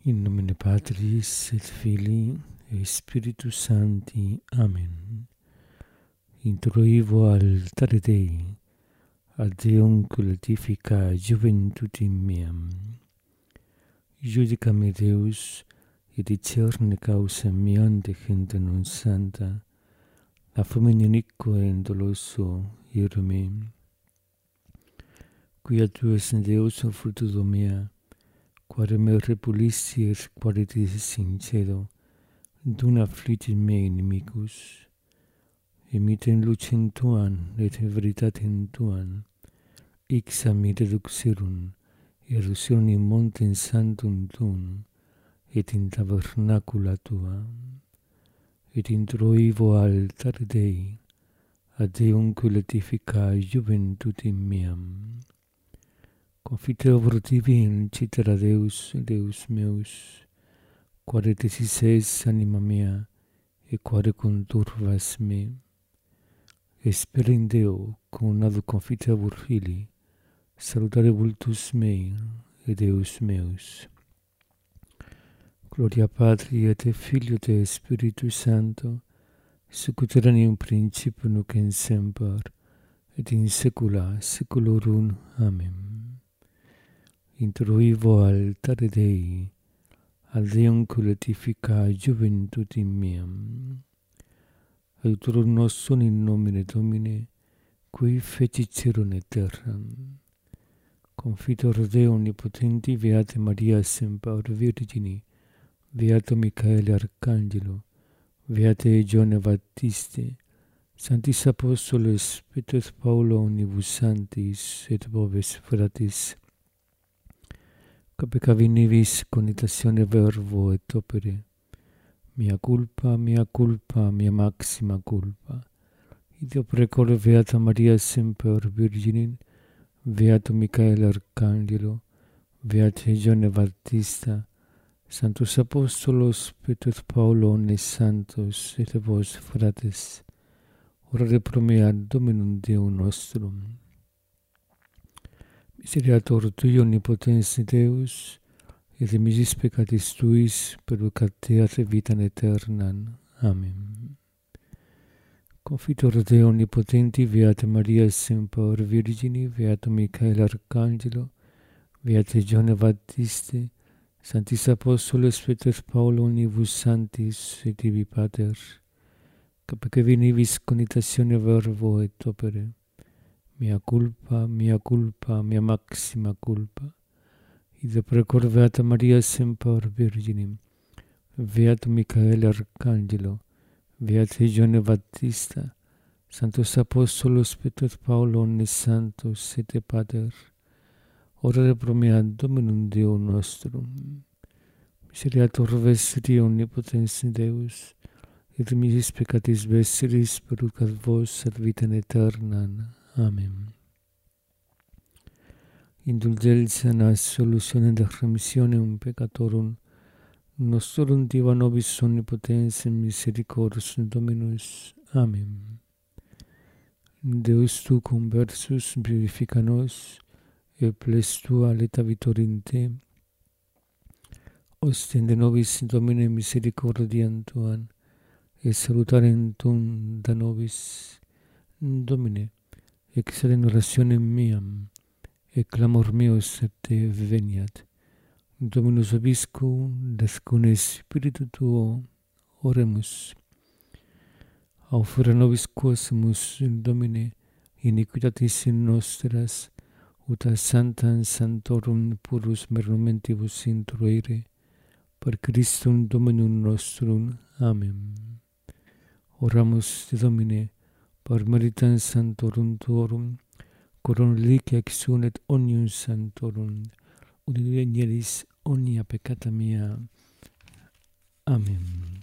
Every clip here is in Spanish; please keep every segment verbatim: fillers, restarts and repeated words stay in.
In nomine Patris et Filii et Spiritus Sancti. Amen. Introivo altare Dei, ad Deum cultifica juventutem meam. Judicame Deus, et discerne causam meam de gente non santa, a fome iniquo et doloso ire me. Quia tu es Deus fructus mea, quare me repulissi et qualitis sincero, dun affligit me inimicus, imitem lucem tuam et veritatem tuam, ixam mi deduxerum, erusion in montem sanctum tuum, et in tabernacula tua, et introivo altare Dei, ad Deum cultifica juventutem meam. Confiteor tibi in citera Deus, Deus meus, quare desis es anima mea, et quare conturvas me. Espera in Deo, cum ad confiteor Filii, salutare vultus mei, et Deus meus. Gloria Patri et Filio et Spiritus Sancto, sic ut erat in principio nunc et semper, et in saecula saeculorum. Amen. Introivo altare Dei, ad Deum cultifica juventutem meam. Aiutorium nostrum in nomine Domini, qui fecit caelum et terram. Confitor Deo omnipotenti, Beata Maria semper Virgini, Beato Michael Arcangelo, Beate Gione Baptiste, Sanctis Apostolos Petrus et Paulo omnibus sanctis et vobis fratres, Capecavi nivis conitatione verbo et opere, mea culpa, mea culpa, mea maxima culpa. Ideo precore Beata Maria semper Virginin, Beato Michael Arcangelo, Beate Gione Baptista, Sanctus Apostolos Petrus et Paulo omnes santos et vos fratres, orare pro me ad Dominum Deum nostrum. Miseriator Tui omnipotens Deus, et dimisis peccatis Tuis perducateat vitam aeternam. Amen. Confitor Deo omnipotenti, Beata Maria semper Virgini, Beato Michael Arcangelo, Beate Gione Baptiste, Sanctis Apostolos Petrus et Paulo omnibus sanctis et ibi Pater, capecavi nivis conitatione verbo et opere, mea culpa, mea culpa, mea maxima culpa. Ideo precore Beata Maria semper Virginim, Beato Michael Arcangelo, Beate Gione Baptista, Sanctus Apostolos Petrus et Paulo omnes santos et Pater, orare pro me ad Dominum Deum nostrum. Miseriator vestri omnipotens Deus, et dimisis peccatis vestris perducat vos ad vitam aeternam. Amen. Indulgentia nas solutione de remissionem peccatorum nostrum diva nobis omnipotens misericors Dominus. Amen. Deus tu conversus vivifica nos, et ples tua leta vittorim te. Ostende nobis Domine misericordiam tuam, et salutarem tuum da nobis. Domine, exale in orationem meam, et clamor meus et te veniat. Dominus vobiscum, descune Spiritu tuo, oremus. Aufere nobis quaesumus, Domine, iniquitatis nostras, ut a sanctam sanctorum purus momentibus introire, per Christum Dominum nostrum. Amen. Oramus de Domine, per meritam sanctorum tuorum, corum reliquia exum et omnium sanctorum, ut venieris omnia peccata mea. Amen.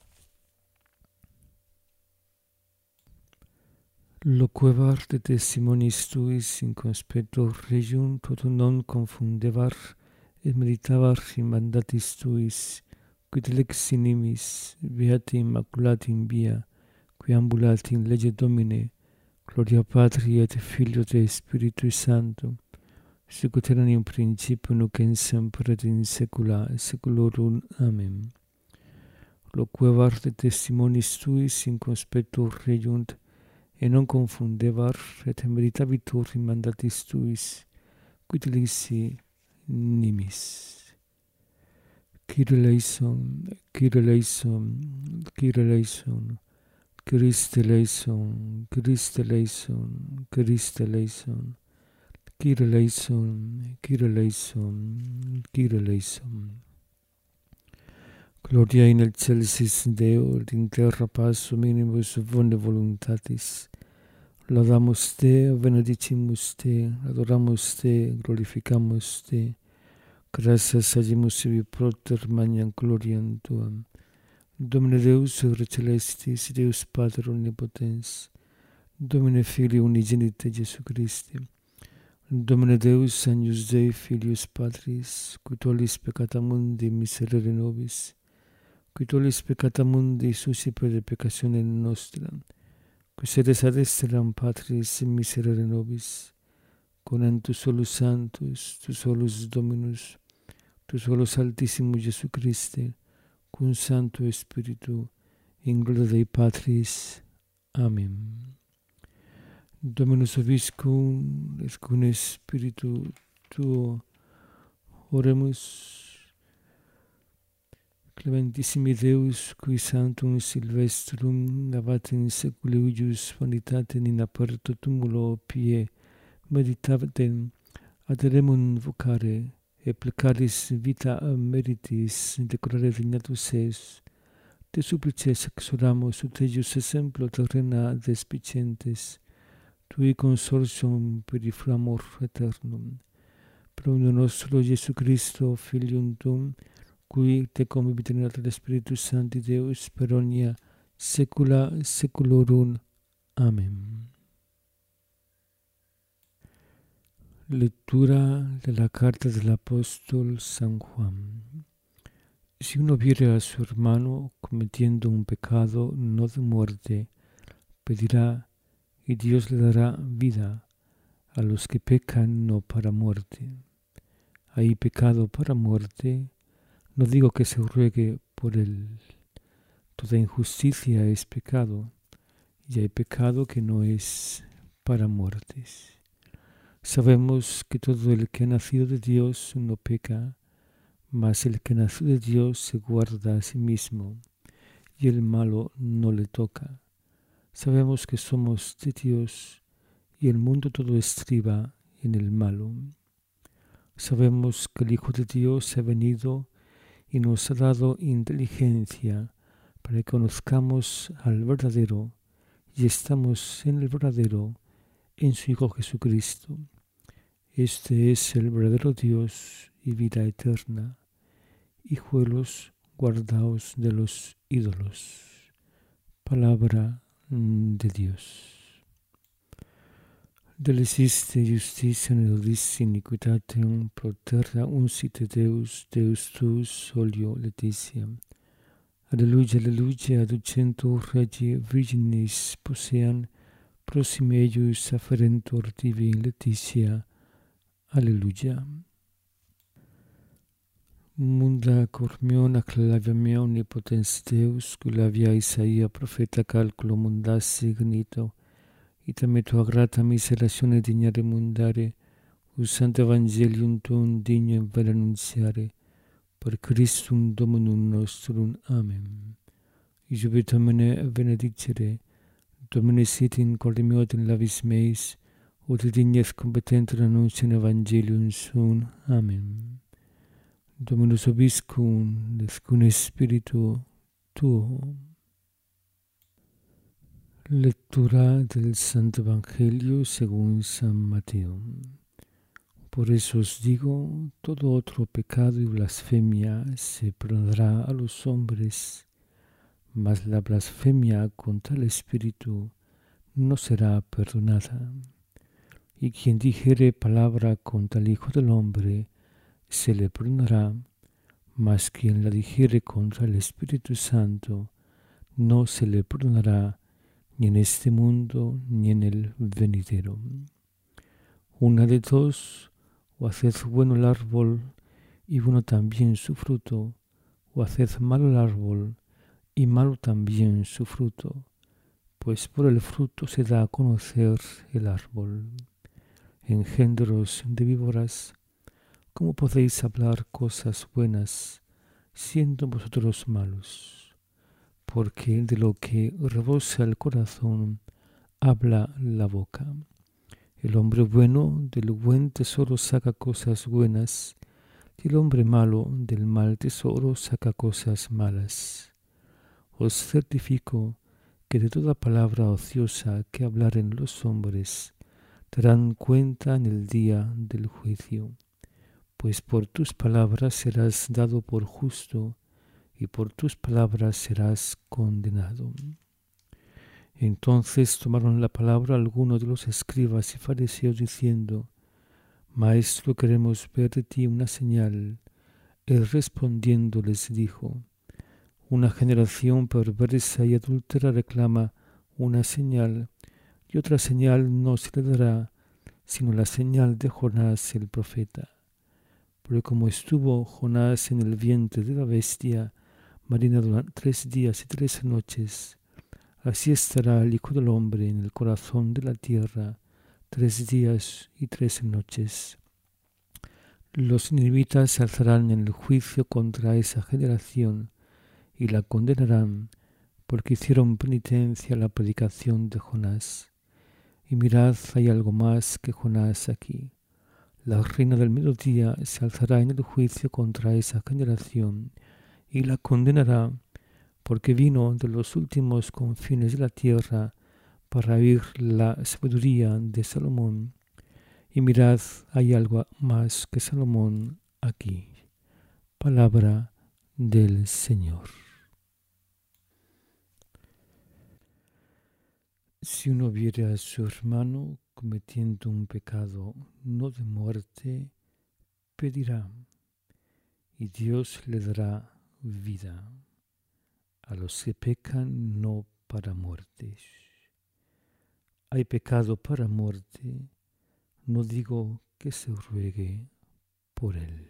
Loquevar de testimoniis Tuis in conspecto regium, totum non confundevar, et meditavar in mandatis Tuis, quid lex inimis, beati immaculati in via, qui ambulati in legge Domine, gloria Patri et Filio et Spiritus Sancto, sicut erat in principio nunc et semper et in saecula saeculorum. Amen. Loquevar de testimonis tuis in conspectu reiunt, et non confundebar, et meritabitur in mandatis tuis, quid licsi nimis. Kyrie eleison, Kyrie eleison, Kyrie eleison, Christe eleison, Christe eleison, Christe eleison, Kyrie eleison, Kyrie eleison, Kyrie eleison. Gloria in excelsis Deo, et in terra pacem minimus bone voluntatis. Laudamus Te, benedicimus Te, adoramus Te, glorificamus Te. Gratias agimus ibi propter magnam gloriam Tuam. Domine Deus, Ore Celestis, Deus Pater Omnipotens, Domine Filii Unigenite Jesu Christi, Domine Deus, Agnus Dei, Filius Patris, qui tollis peccata mundi miserere nobis, qui tollis peccata mundi suscipe de peccatione nostra, qui sedes ad exteram Patris miserere nobis, con tu solus Sanctus, tu solus Dominus, tu solus Altissimus Jesu Christe, cum Sancto Spiritu, in gloria Dei Patris. Amen. Dominus vobiscum, et cum Spiritu Tuo, oremus. Clementissimi Deus, qui Sanctum Silvestrum abat in saeculi huius vanitatem in aperto tumulo pie meditatem, aderemum vocare, et plecaris vita meritis decorare dignatus eis. Te supplices exoramus ut eius exemplo terrena despicientes, tui consortium per amor aeternum. Pro nostro Jesu Christo, Filium Tuum, qui te convivit in alter Spiritus Sancti Deus per omnia saecula saeculorum. Amen. Lectura de la carta del apóstol San Juan. Si uno viere a su hermano cometiendo un pecado no de muerte, pedirá y Dios le dará vida a los que pecan no para muerte. Hay pecado para muerte, no digo que se ruegue por él. Toda injusticia es pecado, y hay pecado que no es para muertes. Sabemos que todo el que ha nacido de Dios no peca, mas el que nació de Dios se guarda a sí mismo, y el malo no le toca. Sabemos que somos de Dios, y el mundo todo estriba en el malo. Sabemos que el Hijo de Dios ha venido y nos ha dado inteligencia para que conozcamos al verdadero, y estamos en el verdadero, en su Hijo Jesucristo. Este es el verdadero Dios y vida eterna. Hijuelos, guardaos de los ídolos. Palabra de Dios. Deleciste justitia nullis iniquitatem pro terra uncite Deus, Deus tuus solio Laetitia. Alleluia, alleluia, aducentur regi virginis posean, prossime eius afferentur divi in Laetitia. Alleluia. Munda cor meo acclavia mea omnipotens Deus, culavia Isaia profeta calculo mundas signito, ita tua grata miseratione dignare mundare, usante evangelium tuum dignum vel annunziare, per Christum Dominum nostrum. Amen. Iubitamene benedicere, Domine sit in corde meo et in labis meis, ut dignes competentur annunciam evangelium suum. Amen. Dominus vobiscum, et cum Spiritu Tuo. Lectura del Santo Evangelio según San Mateo. Por eso os digo, todo otro pecado y blasfemia se perdonará a los hombres, mas la blasfemia contra el Espíritu no será perdonada. Y quien dijere palabra contra el Hijo del Hombre, se le perdonará, mas quien la dijere contra el Espíritu Santo, no se le perdonará, ni en este mundo, ni en el venidero. Una de dos, o haced bueno el árbol y bueno también su fruto, o haced malo el árbol y malo también su fruto, pues por el fruto se da a conocer el árbol. Engendros de víboras, ¿cómo podéis hablar cosas buenas siendo vosotros malos? Porque de lo que rebosa el corazón habla la boca. El hombre bueno del buen tesoro saca cosas buenas, y el hombre malo del mal tesoro saca cosas malas. Os certifico que de toda palabra ociosa que hablaren los hombres, darán cuenta en el día del juicio, pues por tus palabras serás dado por justo, y por tus palabras serás condenado. Entonces tomaron la palabra algunos de los escribas y fariseos diciendo: Maestro, queremos ver de ti una señal. Él respondiendo les dijo: Una generación perversa y adúltera reclama una señal, y otra señal no se le dará, sino la señal de Jonás el profeta. Porque como estuvo Jonás en el vientre de la bestia marina durante tres días y tres noches, así estará el Hijo del Hombre en el corazón de la tierra tres días y tres noches. Los ninivitas se alzarán en el juicio contra esa generación y la condenarán, porque hicieron penitencia a la predicación de Jonás. Y mirad, hay algo más que Jonás aquí. La reina del mediodía se alzará en el juicio contra esa generación y la condenará, porque vino de los últimos confines de la tierra para oír la sabiduría de Salomón. Y mirad, hay algo más que Salomón aquí. Palabra del Señor. Si uno viere a su hermano cometiendo un pecado no de muerte, pedirá, y Dios le dará vida a los que pecan no para muerte. Hay pecado para muerte, no digo que se ruegue por él.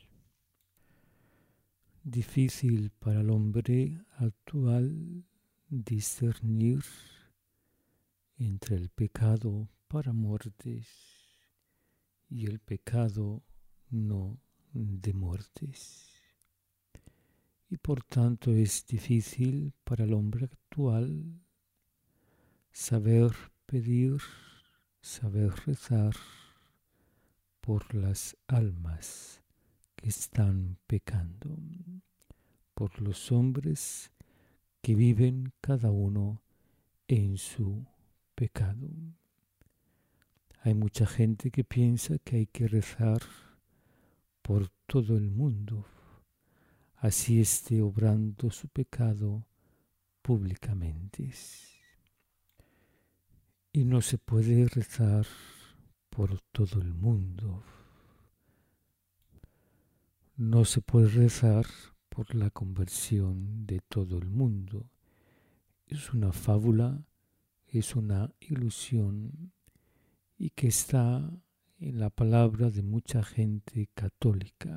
Difícil para el hombre actual discernir entre el pecado para muertes y el pecado no de muertes. Y por tanto es difícil para el hombre actual saber pedir, saber rezar por las almas que están pecando, por los hombres que viven cada uno en su pecado. Hay mucha gente que piensa que hay que rezar por todo el mundo, así esté obrando su pecado públicamente. Y no se puede rezar por todo el mundo. No se puede rezar por la conversión de todo el mundo. Es una fábula, es una ilusión y que está en la palabra de mucha gente católica.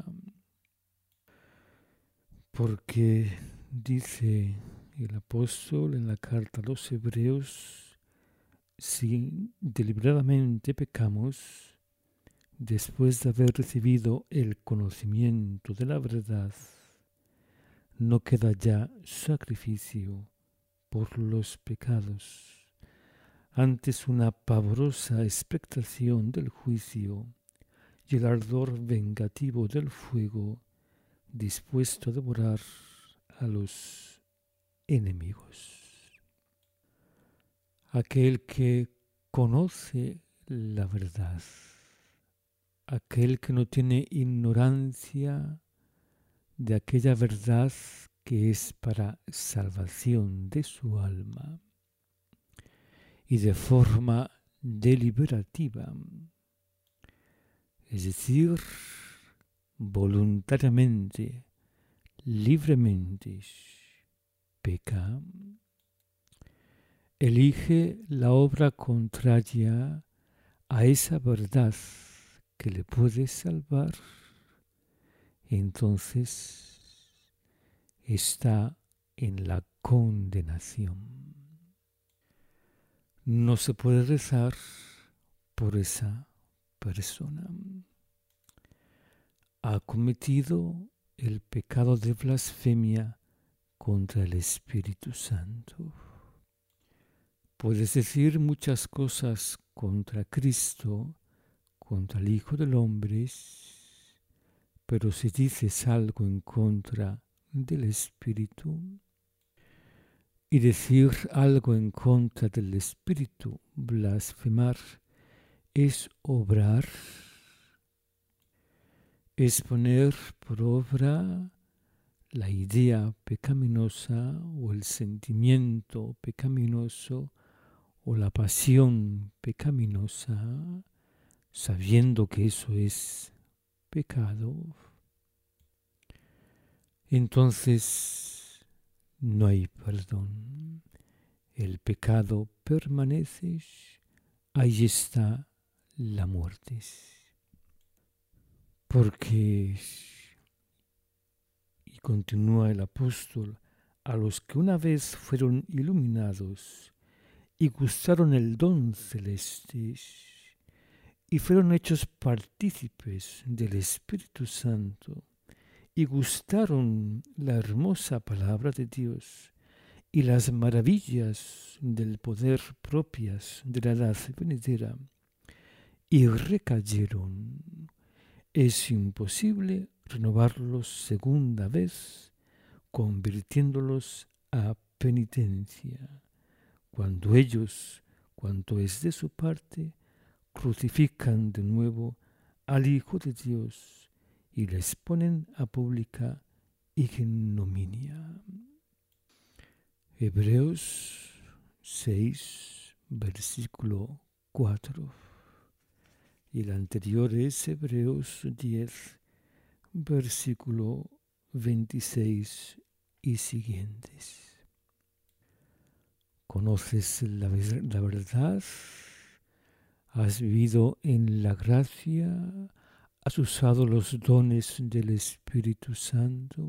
Porque dice el apóstol en la carta a los Hebreos: si deliberadamente pecamos, después de haber recibido el conocimiento de la verdad, no queda ya sacrificio por los pecados, antes una pavorosa expectación del juicio y el ardor vengativo del fuego dispuesto a devorar a los enemigos. Aquel que conoce la verdad, aquel que no tiene ignorancia de aquella verdad que es para salvación de su alma y de forma deliberativa, es decir, voluntariamente, libremente, peca, elige la obra contraria a esa verdad que le puede salvar, entonces está en la condenación. No se puede rezar por esa persona. Ha cometido el pecado de blasfemia contra el Espíritu Santo. Puedes decir muchas cosas contra Cristo, contra el Hijo del Hombre, pero si dices algo en contra del Espíritu, y decir algo en contra del Espíritu, blasfemar, es obrar, es poner por obra la idea pecaminosa o el sentimiento pecaminoso o la pasión pecaminosa, sabiendo que eso es pecado. Entonces no hay perdón. El pecado permanece, ahí está la muerte. Porque, y continúa el apóstol, a los que una vez fueron iluminados y gustaron el don celeste y fueron hechos partícipes del Espíritu Santo y gustaron la hermosa palabra de Dios y las maravillas del poder propias de la edad venidera, y recayeron, es imposible renovarlos segunda vez, convirtiéndolos a penitencia, cuando ellos, cuanto es de su parte, crucifican de nuevo al Hijo de Dios y les ponen a pública ignominia. Hebreos seis, versículo cuatro. Y el anterior es Hebreos diez, versículo veintiséis y siguientes. ¿Conoces la, la verdad? ¿Has vivido en la gracia? ¿Has usado los dones del Espíritu Santo?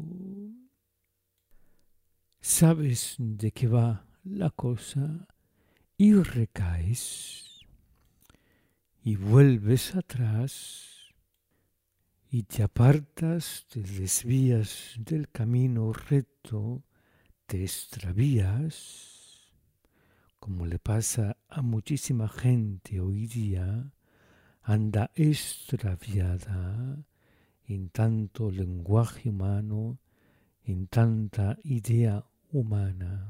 ¿Sabes de qué va la cosa? Y recaes y vuelves atrás y te apartas, te desvías del camino recto, te extravías, como le pasa a muchísima gente hoy día, anda extraviada en tanto lenguaje humano, en tanta idea humana.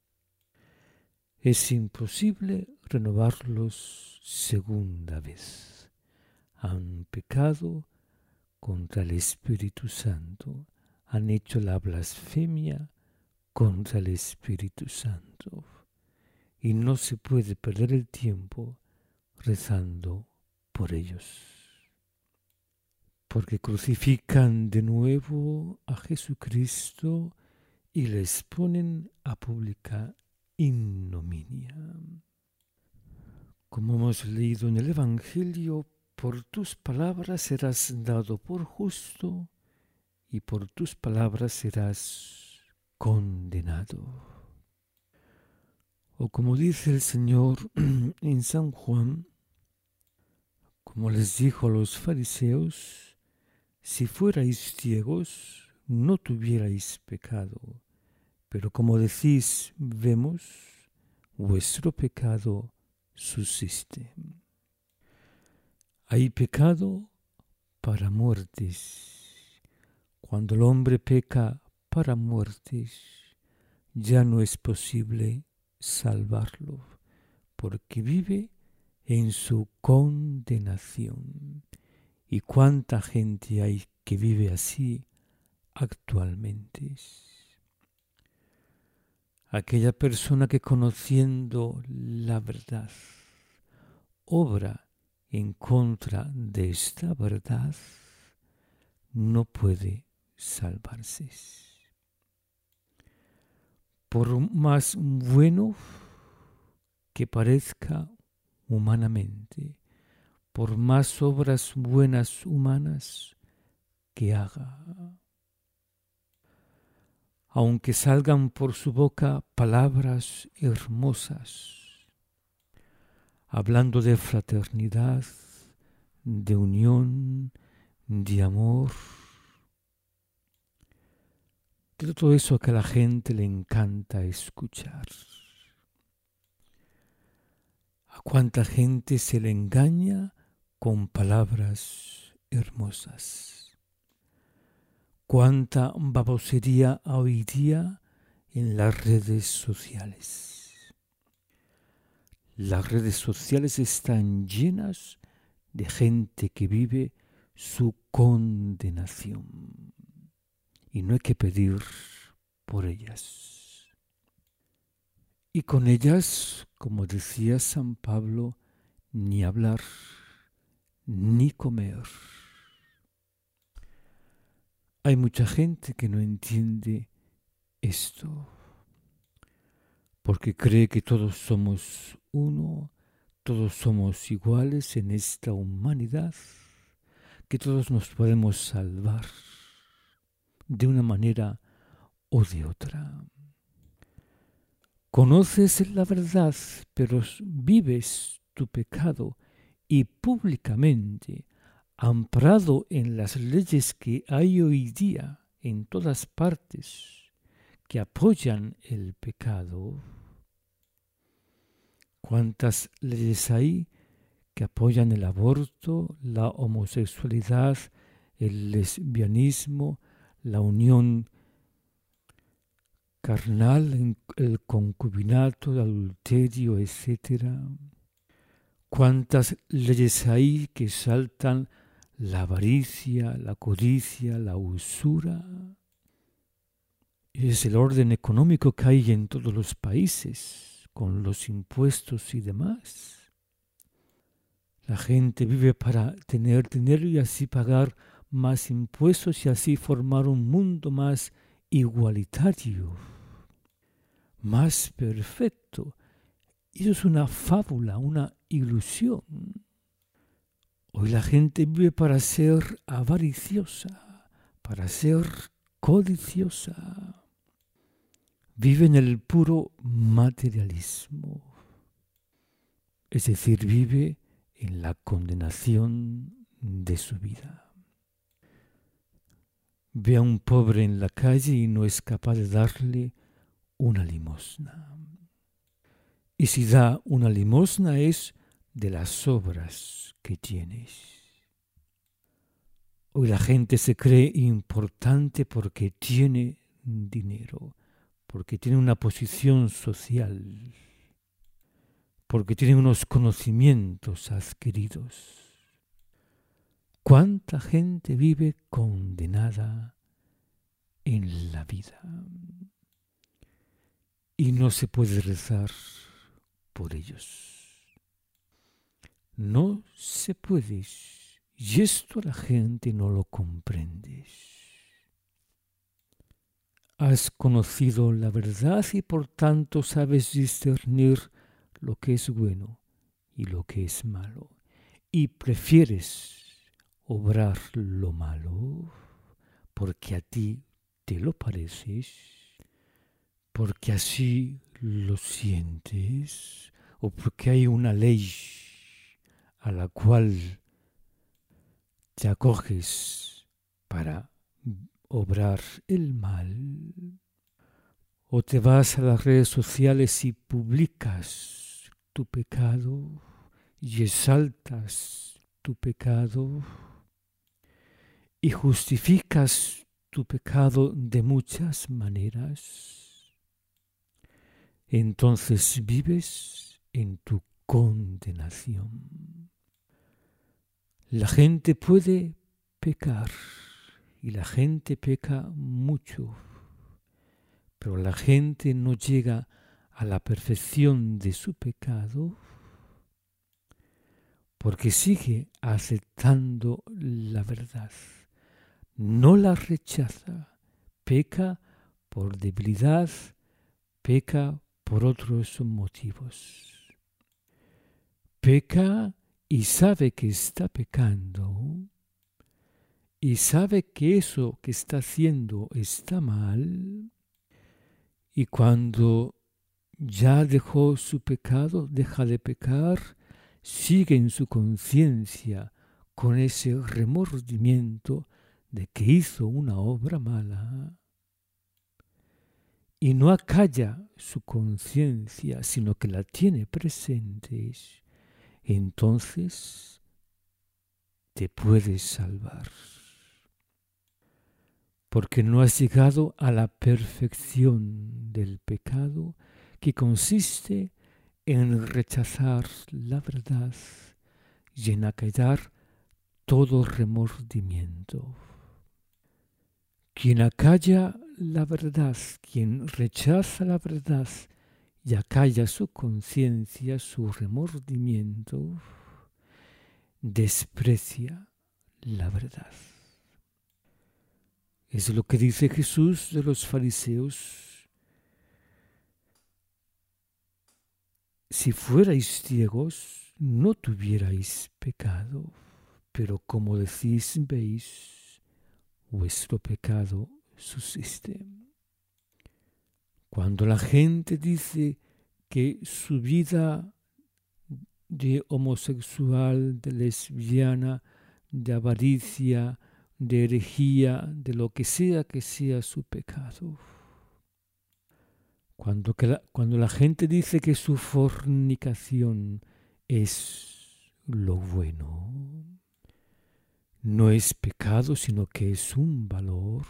Es imposible renovarlos segunda vez. Han pecado contra el Espíritu Santo, han hecho la blasfemia contra el Espíritu Santo. Y no se puede perder el tiempo rezando por ellos. Porque crucifican de nuevo a Jesucristo y les ponen a pública ignominia. Como hemos leído en el Evangelio, por tus palabras serás dado por justo y por tus palabras serás condenado. O como dice el Señor en San Juan, como les dijo a los fariseos, si fuerais ciegos, no tuvierais pecado, pero como decís, vemos, vuestro pecado subsiste. Hay pecado para muertes. Cuando el hombre peca para muertes, ya no es posible salvarlo, porque vive en su condenación. ¿Y cuánta gente hay que vive así actualmente? Aquella persona que conociendo la verdad obra en contra de esta verdad, no puede salvarse. Por más bueno que parezca humanamente, por más obras buenas humanas que haga. Aunque salgan por su boca palabras hermosas, hablando de fraternidad, de unión, de amor, de todo eso que a la gente le encanta escuchar. A cuánta gente se le engaña con palabras hermosas. Cuánta babosería hoy día en las redes sociales. Las redes sociales están llenas de gente que vive su condenación. Y no hay que pedir por ellas. Y con ellas, como decía San Pablo, ni hablar, ni comer. Hay mucha gente que no entiende esto, porque cree que todos somos uno, todos somos iguales en esta humanidad, que todos nos podemos salvar de una manera o de otra. Conoces la verdad, pero vives tu pecado y públicamente, amparado en las leyes que hay hoy día en todas partes, que apoyan el pecado. ¿Cuántas leyes hay que apoyan el aborto, la homosexualidad, el lesbianismo, la unión carnal, el concubinato, el adulterio, etcétera? ¿Cuántas leyes hay que exaltan la avaricia, la codicia, la usura? Es el orden económico que hay en todos los países, con los impuestos y demás. La gente vive para tener dinero y así pagar más impuestos y así formar un mundo más igualitario, más perfecto. Eso es una fábula, una ilusión. Hoy la gente vive para ser avariciosa, para ser codiciosa. Vive en el puro materialismo. Es decir, vive en la condenación de su vida. Ve a un pobre en la calle y no es capaz de darle una limosna. Y si da una limosna es de las obras que tienes. Hoy la gente se cree importante porque tiene dinero, porque tiene una posición social, porque tiene unos conocimientos adquiridos. ¿Cuánta gente vive condenada en la vida? Y no se puede rezar por ellos. No se puede. Y esto la gente no lo comprende. Has conocido la verdad y por tanto sabes discernir lo que es bueno y lo que es malo. Y prefieres obrar lo malo porque a ti te lo pareces, porque así lo sientes o porque hay una ley a la cual te acoges para obrar el mal, o te vas a las redes sociales y publicas tu pecado y exaltas tu pecado y justificas tu pecado de muchas maneras, entonces vives en tu condenación. La gente puede pecar y la gente peca mucho, pero la gente no llega a la perfección de su pecado porque sigue aceptando la verdad. No la rechaza, peca por debilidad, peca por otros motivos. Peca y sabe que está pecando, y sabe que eso que está haciendo está mal, y cuando ya dejó su pecado, deja de pecar, sigue en su conciencia con ese remordimiento de que hizo una obra mala, y no acalla su conciencia, sino que la tiene presente, entonces te puedes salvar. Porque no has llegado a la perfección del pecado, que consiste en rechazar la verdad y en acallar todo remordimiento. Quien acalla la verdad, quien rechaza la verdad y acalla su conciencia, su remordimiento, desprecia la verdad. Es lo que dice Jesús de los fariseos. Si fuerais ciegos, no tuvierais pecado, pero como decís, veis, vuestro pecado subsiste. Cuando la gente dice que su vida de homosexual, de lesbiana, de avaricia, de herejía, de lo que sea que sea su pecado. Cuando, que la, cuando la gente dice que su fornicación es lo bueno, no es pecado, sino que es un valor.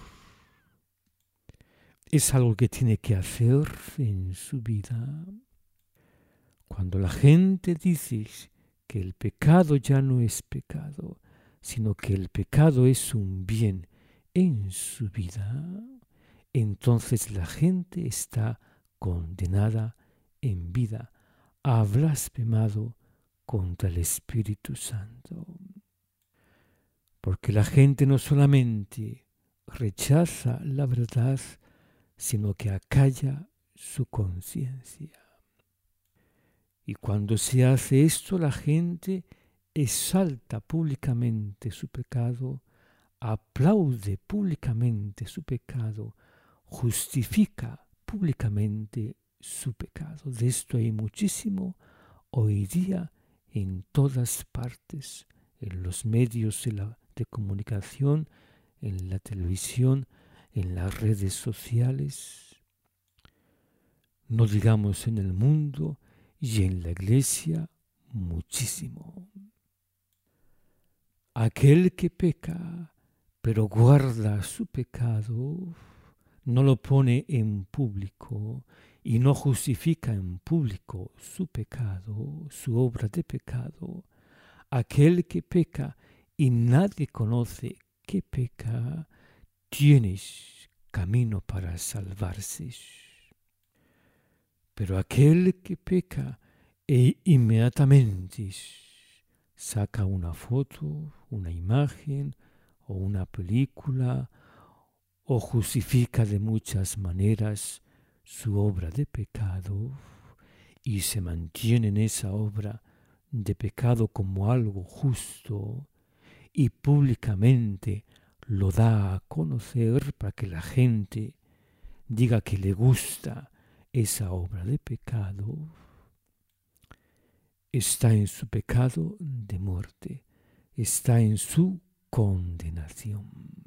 Es algo que tiene que hacer en su vida. Cuando la gente dice que el pecado ya no es pecado, sino que el pecado es un bien en su vida, entonces la gente está condenada en vida, ha blasfemado contra el Espíritu Santo. Porque la gente no solamente rechaza la verdad, sino que acalla su conciencia. Y cuando se hace esto, la gente exalta públicamente su pecado, aplaude públicamente su pecado, justifica públicamente su pecado. De esto hay muchísimo hoy día en todas partes, en los medios de, la, de comunicación, en la televisión, en las redes sociales, no digamos en el mundo, y en la iglesia muchísimo. Aquel que peca, pero guarda su pecado, no lo pone en público y no justifica en público su pecado, su obra de pecado. Aquel que peca y nadie conoce que peca, tienes camino para salvarse. Pero aquel que peca e inmediatamente saca una foto, una imagen o una película o justifica de muchas maneras su obra de pecado y se mantiene en esa obra de pecado como algo justo y públicamente lo da a conocer para que la gente diga que le gusta esa obra de pecado, está en su pecado de muerte, está en su condenación.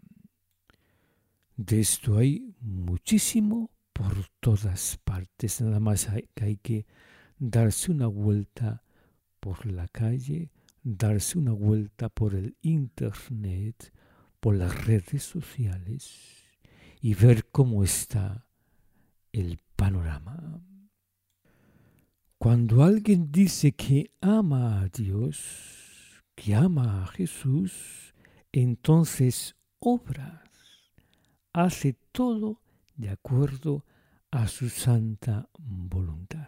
De esto hay muchísimo por todas partes, nada más hay, hay que darse una vuelta por la calle, darse una vuelta por el internet, por las redes sociales y ver cómo está el panorama. Cuando alguien dice que ama a Dios, que ama a Jesús, entonces obra, hace todo de acuerdo a su santa voluntad.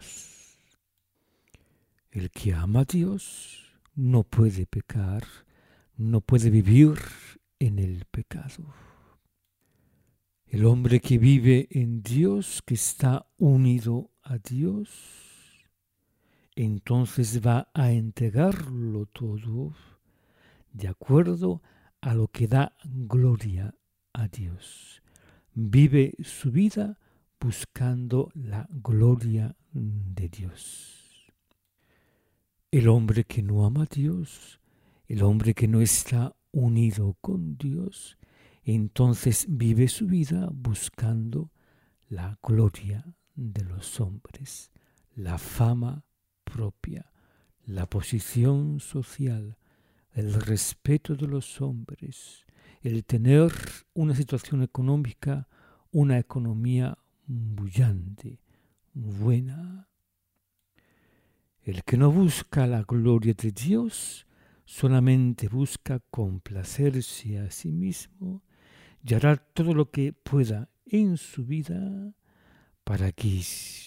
El que ama a Dios no puede pecar, no puede vivir en el pecado. El hombre que vive en Dios, que está unido a Dios, entonces va a entregarlo todo de acuerdo a lo que da gloria a Dios. Vive su vida buscando la gloria de Dios. El hombre que no ama a Dios, el hombre que no está unido con Dios, entonces vive su vida buscando la gloria de los hombres, la fama propia, la posición social, el respeto de los hombres, el tener una situación económica, una economía bullante, buena. El que no busca la gloria de Dios, solamente busca complacerse a sí mismo y hará todo lo que pueda en su vida para que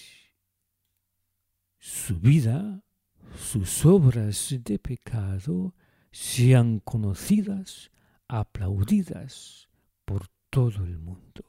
su vida, sus obras de pecado, sean conocidas, aplaudidas por todo el mundo.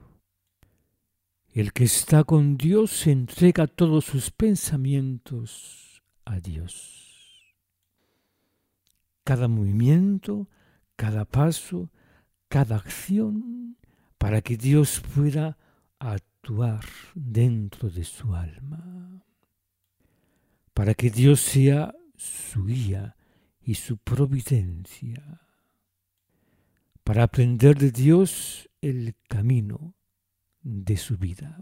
El que está con Dios entrega todos sus pensamientos a Dios. Cada movimiento, cada paso, cada acción, para que Dios pueda actuar dentro de su alma. Para que Dios sea su guía y su providencia. Para aprender de Dios el camino de su vida,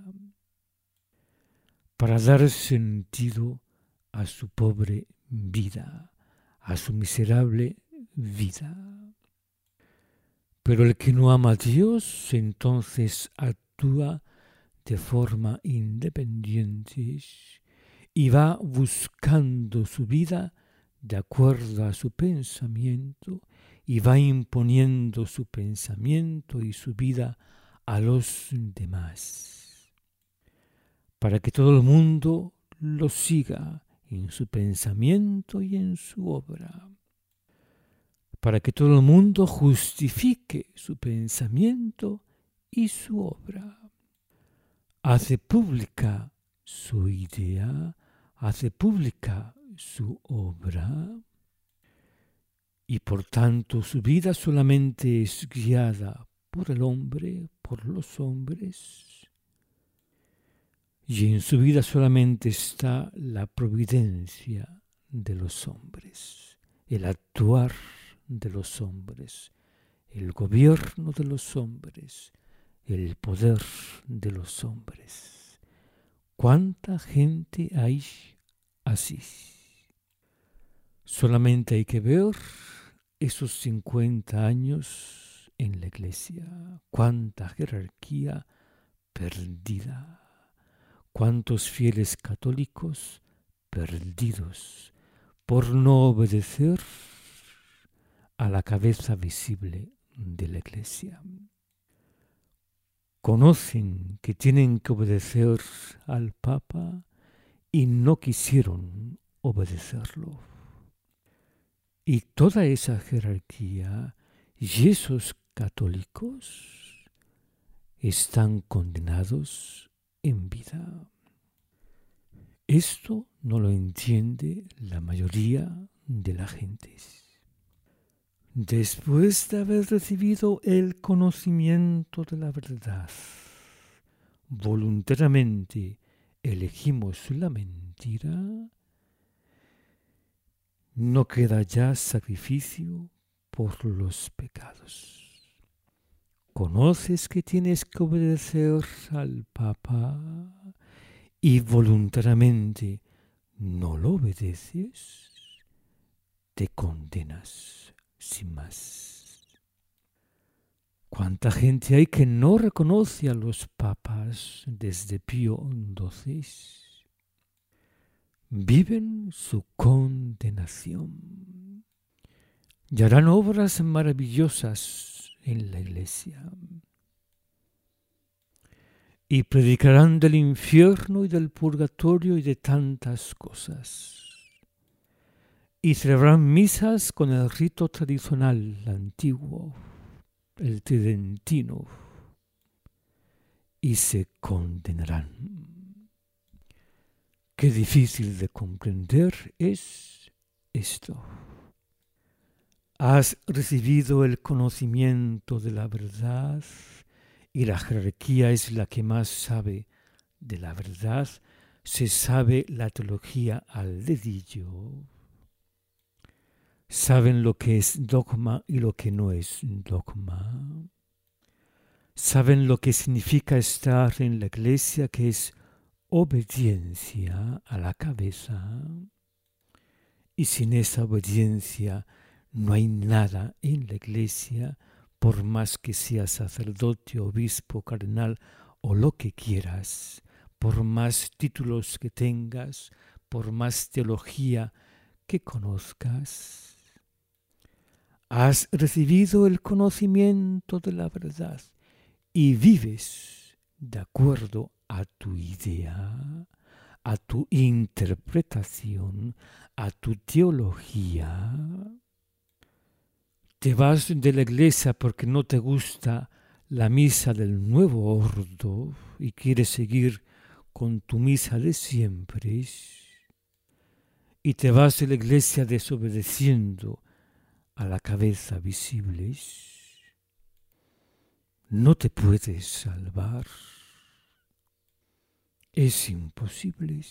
para dar sentido a su pobre vida, a su miserable vida. Pero el que no ama a Dios, entonces actúa de forma independiente y va buscando su vida de acuerdo a su pensamiento y va imponiendo su pensamiento y su vida a los demás, para que todo el mundo lo siga en su pensamiento y en su obra, para que todo el mundo justifique su pensamiento y su obra. Hace pública su idea, hace pública su obra, y por tanto su vida solamente es guiada por el hombre, por los hombres, y en su vida solamente está la providencia de los hombres, el actuar de los hombres, el gobierno de los hombres, el poder de los hombres. ¿Cuánta gente hay así? Solamente hay que ver esos cincuenta años en la iglesia, cuánta jerarquía perdida, cuántos fieles católicos perdidos por no obedecer a la cabeza visible de la iglesia. Conocen que tienen que obedecer al Papa y no quisieron obedecerlo. Y toda esa jerarquía y esos católicos están condenados en vida. Esto no lo entiende la mayoría de la gente. Después de haber recibido el conocimiento de la verdad, voluntariamente elegimos la mentira, no queda ya sacrificio por los pecados. Conoces que tienes que obedecer al Papa y voluntariamente no lo obedeces, te condenas sin más. ¿Cuánta gente hay que no reconoce a los papas desde Pío doce? Viven su condenación y harán obras maravillosas en la iglesia y predicarán del infierno y del purgatorio y de tantas cosas y celebrarán misas con el rito tradicional antiguo, el tridentino, y se condenarán. Qué difícil de comprender es esto. Has recibido el conocimiento de la verdad y la jerarquía es la que más sabe de la verdad. Se sabe la teología al dedillo. Saben lo que es dogma y lo que no es dogma. Saben lo que significa estar en la iglesia, que es obediencia a la cabeza. Y sin esa obediencia no hay nada en la iglesia, por más que seas sacerdote, obispo, cardenal o lo que quieras, por más títulos que tengas, por más teología que conozcas. Has recibido el conocimiento de la verdad y vives de acuerdo a tu idea, a tu interpretación, a tu teología. Te vas de la iglesia porque no te gusta la misa del nuevo ordo y quieres seguir con tu misa de siempre. Y te vas de la iglesia desobedeciendo a la cabeza visible. No te puedes salvar. Es imposible.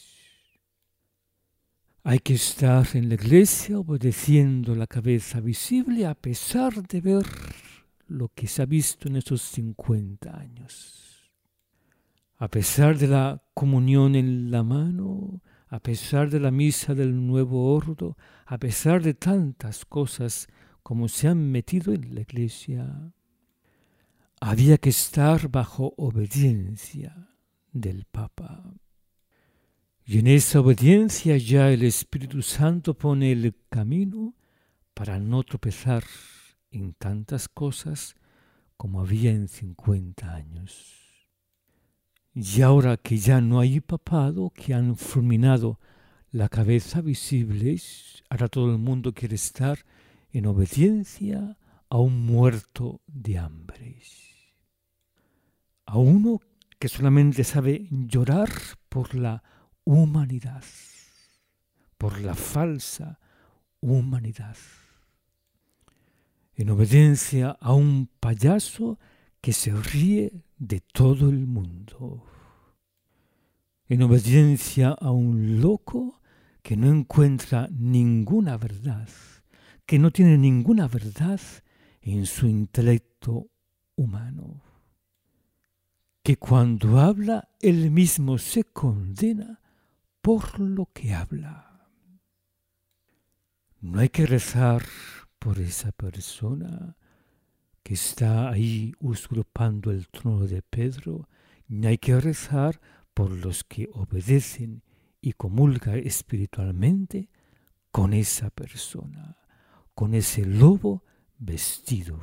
Hay que estar en la iglesia obedeciendo la cabeza visible a pesar de ver lo que se ha visto en esos cincuenta años. A pesar de la comunión en la mano, a pesar de la misa del nuevo ordo, a pesar de tantas cosas como se han metido en la iglesia, había que estar bajo obediencia del Papa. Y en esa obediencia ya el Espíritu Santo pone el camino para no tropezar en tantas cosas como había en cincuenta años. Y ahora que ya no hay papado, que han fulminado la cabeza visible, ahora todo el mundo quiere estar en obediencia a un muerto de hambre. A uno que solamente sabe llorar por la humanidad, por la falsa humanidad, en obediencia a un payaso que se ríe de todo el mundo, en obediencia a un loco que no encuentra ninguna verdad, que no tiene ninguna verdad en su intelecto humano, que cuando habla él mismo se condena por lo que habla. No hay que rezar por esa persona que está ahí usurpando el trono de Pedro, ni hay que rezar por los que obedecen y comulgan espiritualmente con esa persona, con ese lobo vestido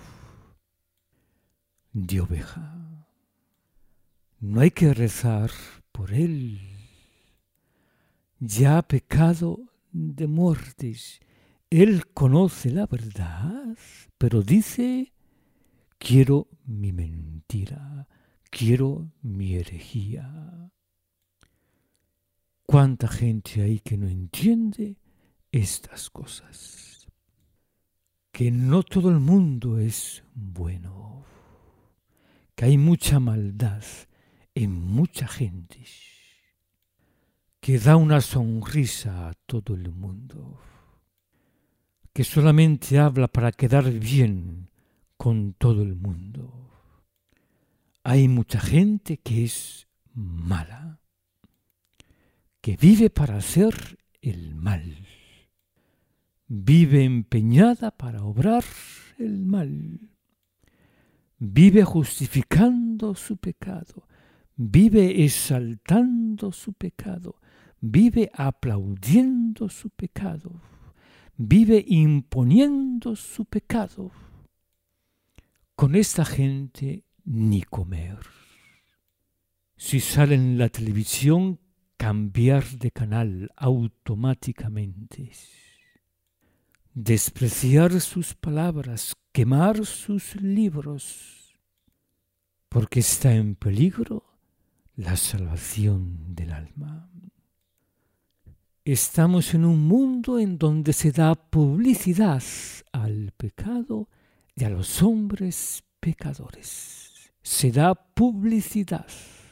de oveja. No hay que rezar por él. Ya ha pecado de muertes. Él conoce la verdad, pero dice, quiero mi mentira, quiero mi herejía. ¿Cuánta gente hay que no entiende estas cosas? Que no todo el mundo es bueno, que hay mucha maldad en mucha gente, que da una sonrisa a todo el mundo, que solamente habla para quedar bien con todo el mundo. Hay mucha gente que es mala, que vive para hacer el mal, vive empeñada para obrar el mal, vive justificando su pecado, vive exaltando su pecado, vive aplaudiendo su pecado, vive imponiendo su pecado. Con esta gente ni comer. Si sale en la televisión, cambiar de canal automáticamente. Despreciar sus palabras, quemar sus libros, porque está en peligro la salvación del alma. Estamos en un mundo en donde se da publicidad al pecado y a los hombres pecadores. Se da publicidad.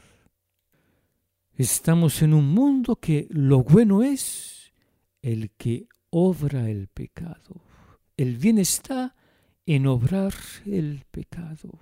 Estamos en un mundo que lo bueno es el que obra el pecado. El bien está en obrar el pecado.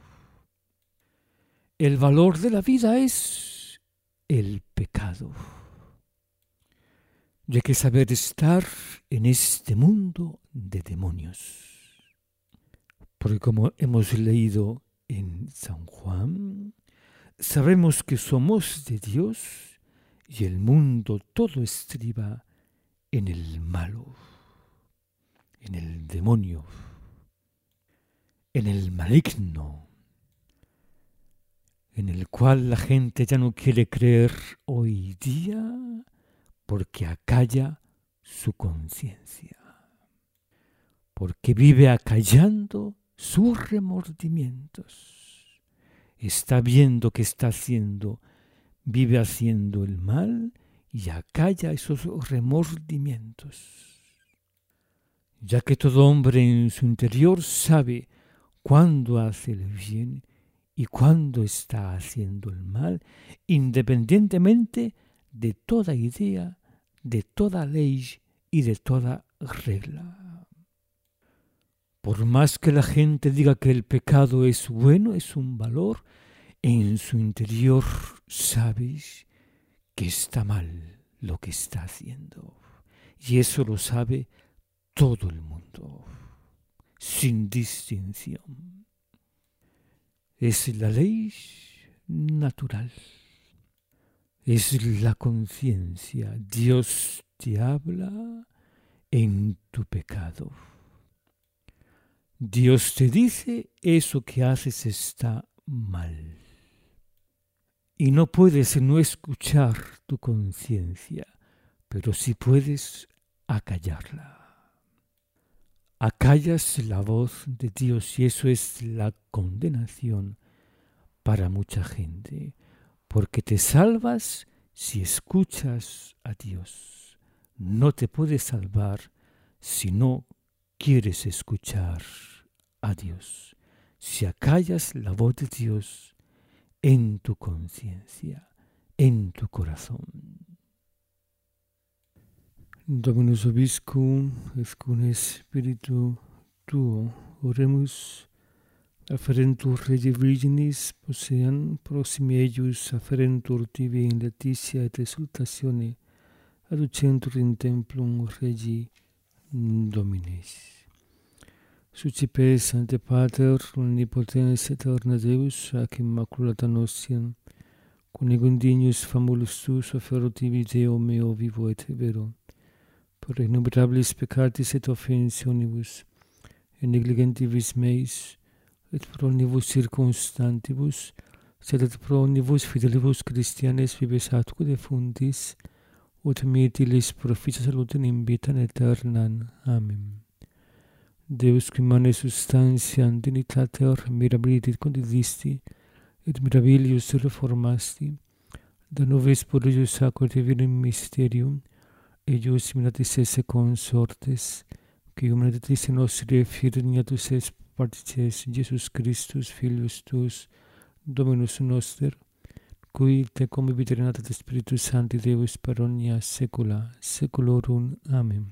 El valor de la vida es el pecado. Y hay que saber estar en este mundo de demonios. Porque como hemos leído en San Juan, sabemos que somos de Dios y el mundo todo estriba en el malo, en el demonio, en el maligno, en el cual la gente ya no quiere creer hoy día porque acalla su conciencia, porque vive acallando sus remordimientos. Está viendo que está haciendo, vive haciendo el mal y acalla esos remordimientos. Ya que todo hombre en su interior sabe cuándo hace el bien y cuándo está haciendo el mal, independientemente de toda idea, de toda ley y de toda regla. Por más que la gente diga que el pecado es bueno, es un valor, en su interior sabes que está mal lo que está haciendo. Y eso lo sabe todo el mundo, sin distinción. Es la ley natural. Es la conciencia. Dios te habla en tu pecado. Dios te dice, eso que haces está mal. Y no puedes no escuchar tu conciencia, pero sí puedes acallarla. Acallas la voz de Dios y eso es la condenación para mucha gente. Porque te salvas si escuchas a Dios. No te puedes salvar si no quieres escuchar a Dios. Si acallas la voz de Dios en tu conciencia, en tu corazón. Dominus vobiscum, et cum spiritu tuo, oremus. Afferentur regi virginis posean proximi eius afferentur tibi in laetitia et exultatione aducentur in templum regi Dominis. Sucipe Sancte Pater omnipotens aeterna Deus ac immaculata notiam cunigundinius famulus tuus offero tibi Deo meo vivo et vero per innumerabilis peccatis et offensionibus et negligentibus meis et pro omnibus circumstantibus, sed et pro omnibus fidelibus Christianes vives atque defuntis, ut mitilis proficia salutem in vitam aeternan. Amen. Deus qui mane substantiam dignitater mirabilis condidisti, et mirabilius reformasti, da nobis prodigius aqua divinum mysterium, eius imitatis esse consortes, qui humanitatis nostri firniatus est partices Jesus Christus, Filius tuus, Dominus noster, cui te convivit renatat Spiritus Sancti Deus per omnia saecula saeculorum. Amen.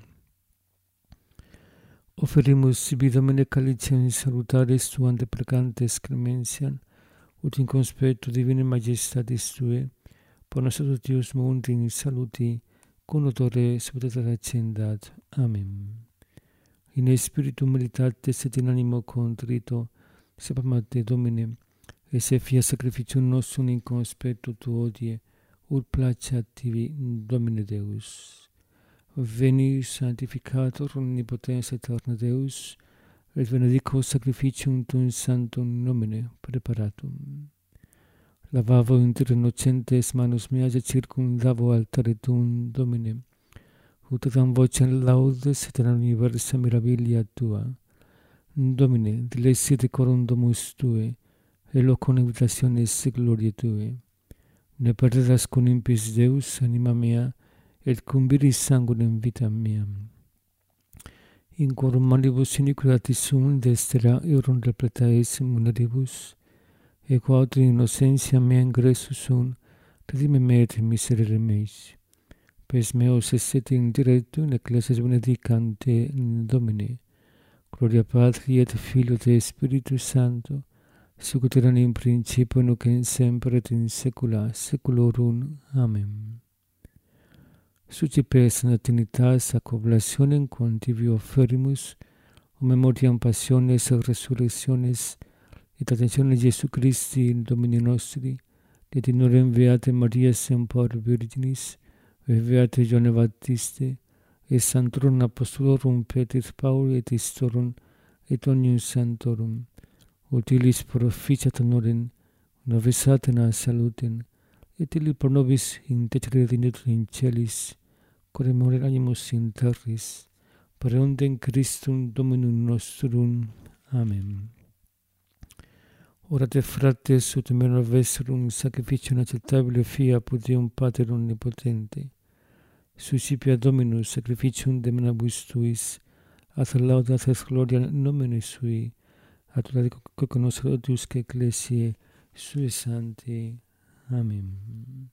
Offerimus sibi Domine caliciam salutaris tuam deprecantes clementiam, ut in conspectu divinae majestatis Tuae, por nos Deus mundi in saluti, cum odore salutate accendat. Amen. In spiritu militatis et in animo contrito, sapamate Domine, et se fia sacrificium nostrum in conspectu Tuo odie, ut placeat tibi, Domine Deus. Veni sanctificator omnipotens aeterna Deus, et benedico sacrificium tuum sanctum nomine preparatum. Lavavo inter innocentes manus meas et circumdavo altare tuum, Domine, ut tam vocem laudes et in universa mirabilia Tua. Domine, dilessi decorum domus Tuae, et locum habitationis gloriae Tuae. Ne perderas con impis Deus, anima mea, et cum viris sanguinem vita mea. In corum manibus iniquitatis sum destera eurum repletaes mundaribus, e quod in innocentia mea ingressus sum, redime me et miserere meis. Pes meos esset in diretto in ecclesias benedicante in Domine. Gloria Patri et Filio et Spiritus Sancto, sicut erat in principio nunc et semper et in saecula saeculorum. Amen. Sucipes Natinitas ac oblationem quantivi offerimus, o memoriam passiones et resurrectiones, et attentionem Iesu Christi Domini nostri, et in orem Beate Maria Semper Virginis, et Beate Ioanne Baptiste, et Sanctorum Apostolorum Petri Pauli et Istorum, et omnium sanctorum, utilis proficiat honorem, novisatem salutem, et illi pro nobis intercedere dignitur in celis, core morere animus in terris, per eundem Christum Dominum nostrum. Amen. Orate fratres ut mero vesserum sacrificium acceptabile fiat Deum Pater omnipotente. Suscipia Dominus sacrificium de menabus tuis, ad laudat et gloria nomine sui, ad laudate conosceretus ecclesiae sue sancti. Amen.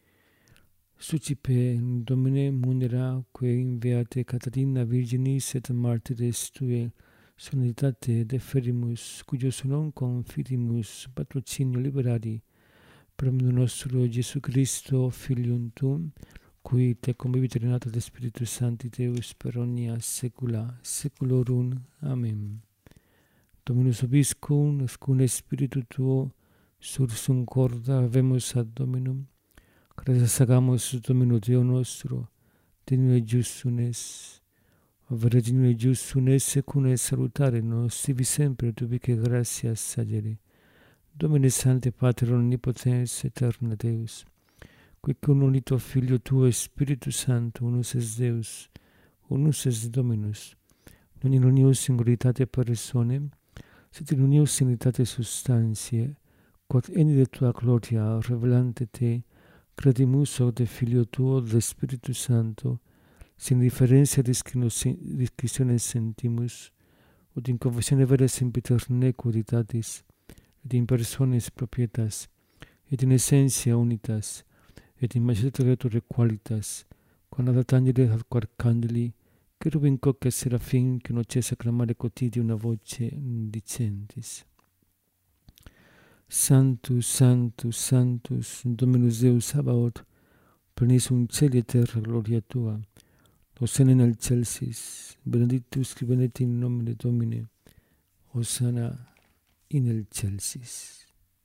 Sucipe Domine munera que in Beate Catarina Virginis et martyres tue solennitate deferimus, cuius non confidimus patrocinio liberari, per nostro Gesù Cristo, Filium tuum, qui te convivit renato de Spiritus Sancti Deus per omnia saecula saeculorum. Amen. Dominus vobiscum, et cum Spiritu tuo, sursum corda habemus ad Dominum, gratias agamus Domino Deo nostro, dignum et justum es, ovvero dignum et justum es secundum salutare nos sivi sempre tubique gratias sagere. Domine Sancte Pater omnipotens aeterna Deus, qui cum unito Filio tuo Spiritus Sancto, unus es Deus, unus es Dominus, non in unius singularitate personae, sed in unius unitate substantiae, quod eni de tua gloria revelante te, credimus od de Filio tuo, de Spiritus Sancto, sin differentia disquisione sentimus, ut in confessione vera sempiterne quoditatis, et in personis propietas, et in essentia unitas, et in majestate creature qualitas, quam ad angelis ad arcangeli, cherubim coque serafim, que noces acclamare quotidium una voce dicentis. Sanctus, Sanctus, Sanctus, Dominus Deus Sabaoth, plenissum celi et terra gloria tua. Hosanna in excelsis, benedictus qui venit in nomine Domini, Hosanna in excelsis.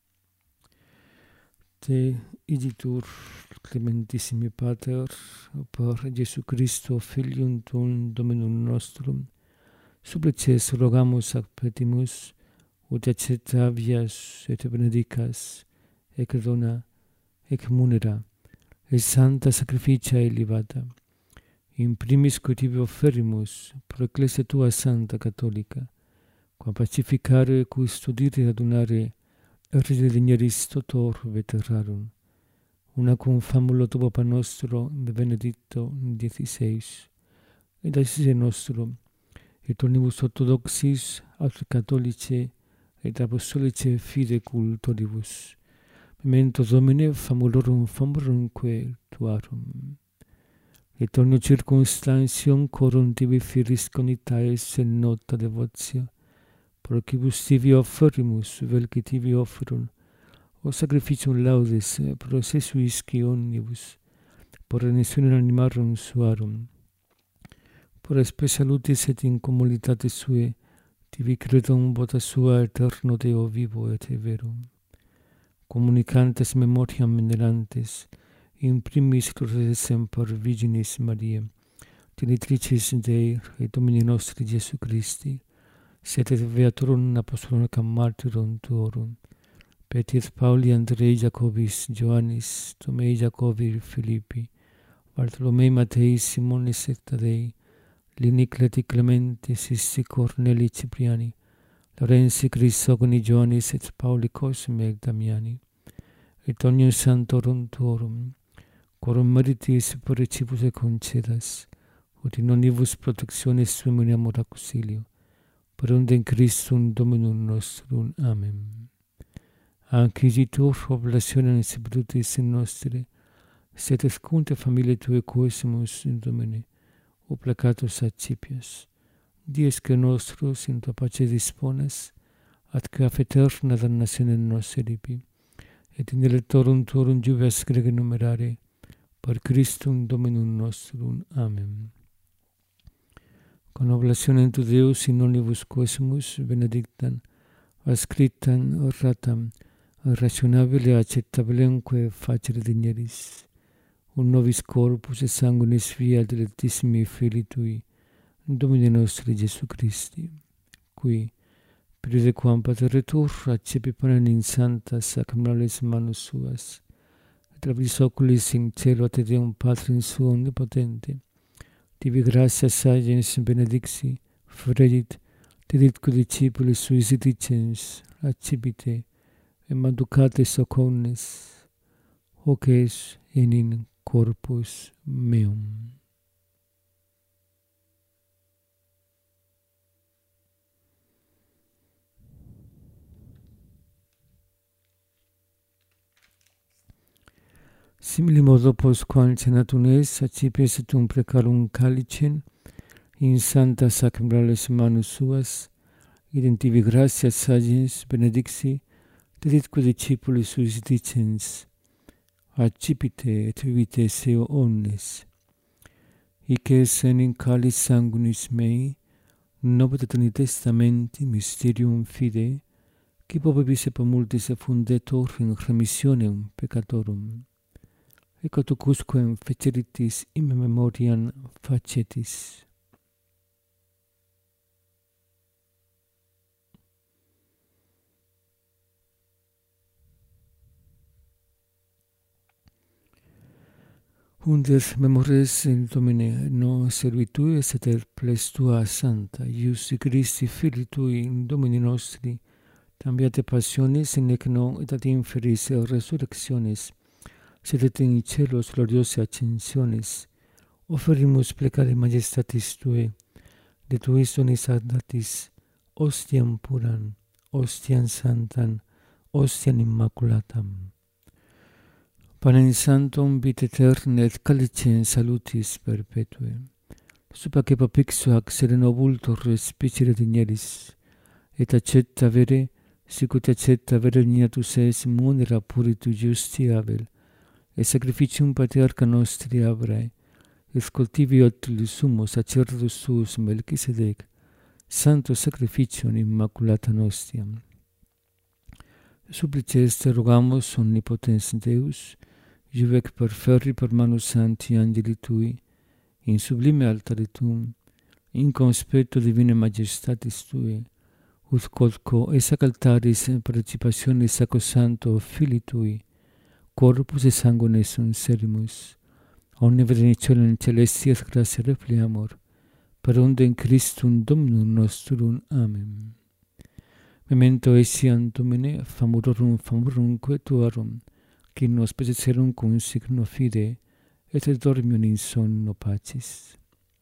Te igitur, clementissimi Pater, per Iesu Christo, Filium tuum, Dominum nostrum, supplices rogamus ac petimus, ut acceptavias et benedicas, ec dona, ec munera, et santa sacrificia elevata, in primis cotivi offerimus pro ecclesia tua santa catholica, quam pacificare, custodire, adunare, erige digneris totor veterarum, una cum famulo tu Papa nostro, Benedicto diciseis, et Assise nostro, et omnibus orthodoxis, aut catholice, et apostolice fide cultoribus, memento Domine famulorum famulumque tuarum. Et omnio circumstantium corum tibi firis conitaes in nota devotio, procibus tibi offerimus, vel qui tibi offerum, o sacrificium laudes pro se suisci omnibus, por redentionem animarum suarum, por espe salutis et in communitate sue, tibi credum vota sua eterno Deo vivo et verum. Communicantes memoriam venerantes, in primis gloriae semper Virginis Maria, genitricis Dei et Domini nostri Iesu Christi, sed et beatorum apostolorum martyrum tuorum, Petri Pauli, Andrei, Jacobis, Ioannis, Tomei, Jacobi, Filippi, Bartolomei, Matei, Simonis et Tadei, Lini, Cleti, Clementi, Sisti, Corneli, Cipriani, Lorenzi, Crisogoni, Ioannis et Pauli, Cosme et Damiani, et omnium sanctorum tuorum, quorum meritis per recibus e concedas, ut in omnibus protectionis sumini amor auxilio, per unde in Christum Dominum nostrum. Amen. Acquisitur oblationem salutis in nostre, sed escunte familiae Tue quosimus in Domine, o placatus accipias. Dies que nostros in Tua pace dispones, ad que af eterna damnatione nos elipi, et in electorum Tuorum jubias grege numerare, per Christum Dominum nostrum. Amen. Con oblationem tu Deus in omnibus quosimus benedictam, ascriptam oratam, rationabile acceptabilemque facere digneris, un nobis corpus et sanguinis via dilectissimi Filii Tui, Domine nostri Jesu Christi, qui, periodo quam pateretur, accepi panem in sancta sacramentales manus suas, et abris oculis in cielo te Deum Patrim suo omnipotente, tibi gratia sagens benedixi, fregit, deditque discipulis suis dicens, accipite, et manducate soconnes, hoc es in corpus meum. Simili modo postquam cenatum es, accipies et um precarum calicem, in sancta sacramentales manus suas, idem tibi gratia sagens benedixi, deditque discipulis suis dicens, accipite et vivite seo omnes. Hic es in calis sanguinis mei, novum et testamenti mysterium fide, qui popibus et multis effundetur in remissionem peccatorum. Ecco tu cusquem feceritis in memoriam facetis. Undes memores in Domine no servitui et et ples Tua santa, Iusi Christi Filii Tui in Domini nostri, tambiate passionis in nec non et ad inferis resurrectionis, sed et in celos gloriose ascensionis, offerimus plecare majestatis Tue, de Tuis donis datis, ostiam puram, ostiam santam, ostiam immaculatam. Panem sanctum vitae aeterna et calicem salutis perpetue, supaque papixu ac sereno vultur respicere digneris, et accetta vere, sicut accetta vere ignatus es munera puritu justi Abel, et sacrificium patriarcha nostri Abrae, et cultivi otilis sumo sacerdotus suus Melchisedec, santo sacrificium immaculata nostiam. Supplices te rogamus omnipotens Deus, juvec per ferri per manus sancti angeli Tui, in sublime altare Tuum, in conspetto divine majestatis Tue, ut quodco esac altaris participationis sacrosancto Filii Tui, corpus et sanguine sunt serimus, omne benedictionem celestias gratia repliamur, per unde in Christum Dominum nostrum. Amen. Memento etiam Domine, famurorum famurumque Tuarum, qui nos peseserum cum signo fide, et dormium in sonno pacis.